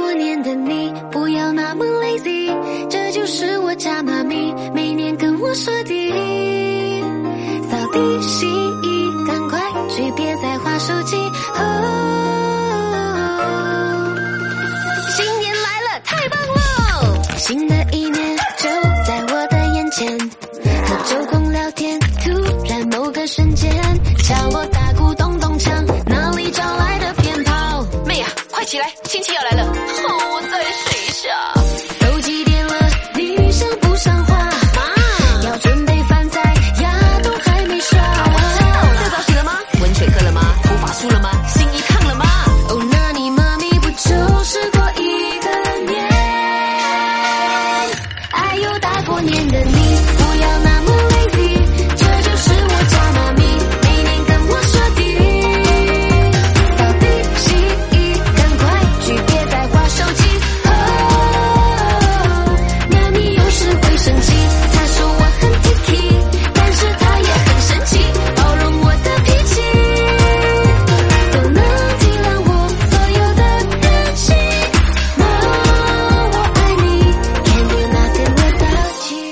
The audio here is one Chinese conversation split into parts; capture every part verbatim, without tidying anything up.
过年的你，不要那么 lazy， 这就是我家妈咪每年跟我说的。扫地洗衣，赶快去，别再滑手机。哦，新年来了，太棒了！新的一年就在我的眼前，和周公聊天，突然某个瞬间，敲锣打鼓咚咚锵，哪里找来的鞭炮？ 妹啊，快起来，亲戚要来了！哦，我再睡一下。 都几点了？你上不上画？妈，要准备饭菜，牙都还没刷。 我知道，这早洗了吗？温水喝了吗？头发梳了吗？新衣烫了吗？ 哦，那你妈咪不就是过一个年？哎呦，大过年的你，不要那么 lazy， 这就是我家妈咪每年跟我说的。扫地洗衣，赶快去，别再滑手机。哦，妈咪有时会生气，她说我很 picky， 但是她也很神奇，包容我的脾气，都能体谅我所有的任性。妈，我爱你 ，Can't do nothing without you。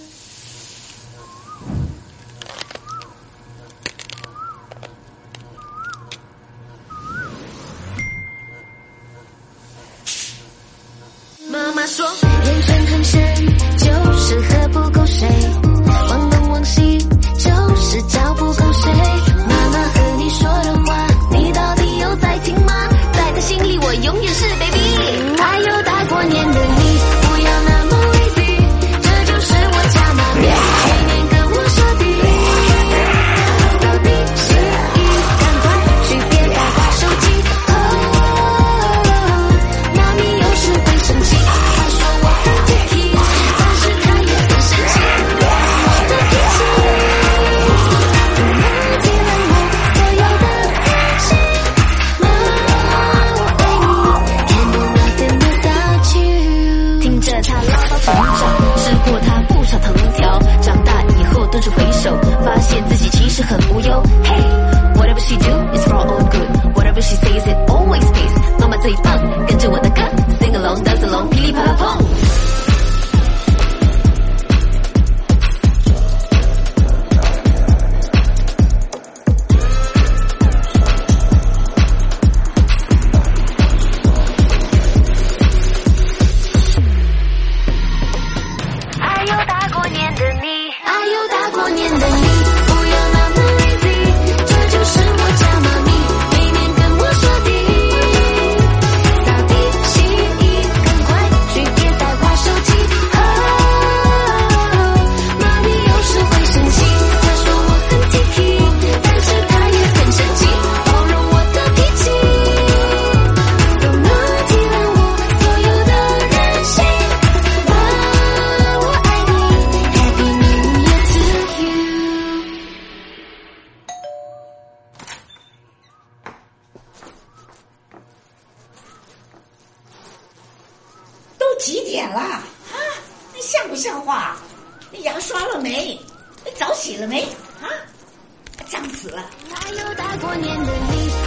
妈妈说，人生很闲，就是喝不够水，忘东忘西，就是觉不够睡。妈妈和你说的话，你到底有在听吗？在她心里，我永远是 baby。哎呦，大过年的你，不要那么 lazy， 这就是我家妈咪每年跟我说的。扫地洗衣，赶快去，别再滑手机。哦，妈咪有时会生气，她说我很 picky， 但是她也很神奇，包容我的脾气，都能体谅我所有的任性。妈，我爱你 ，Can't do nothing without you。听着她唠叨成长，吃过她不少藤条，长大以后顿时回首，发现自己其实很无忧。Hey， whatever she do is for all good， whatever she says it always pays。妈妈最棒，跟着我的歌 ，sing along dance along，噼里啪啦砰。哎呦，大过年的你，哎呦，大过年的你，不要那么 lazy， 这就是我家妈咪每年跟我说的。扫地洗衣，赶快去，别再滑手机。哦，妈咪有时会生气，她说我很 picky， 但是她也很神奇，包容我的脾气，都能体谅我所有的任性。妈，我爱你 ，Happy New Year to you。 都几点了啊？你像不像话？你牙刷了没？你澡洗了没？啊，脏死了！ 哎呦，大过年的你。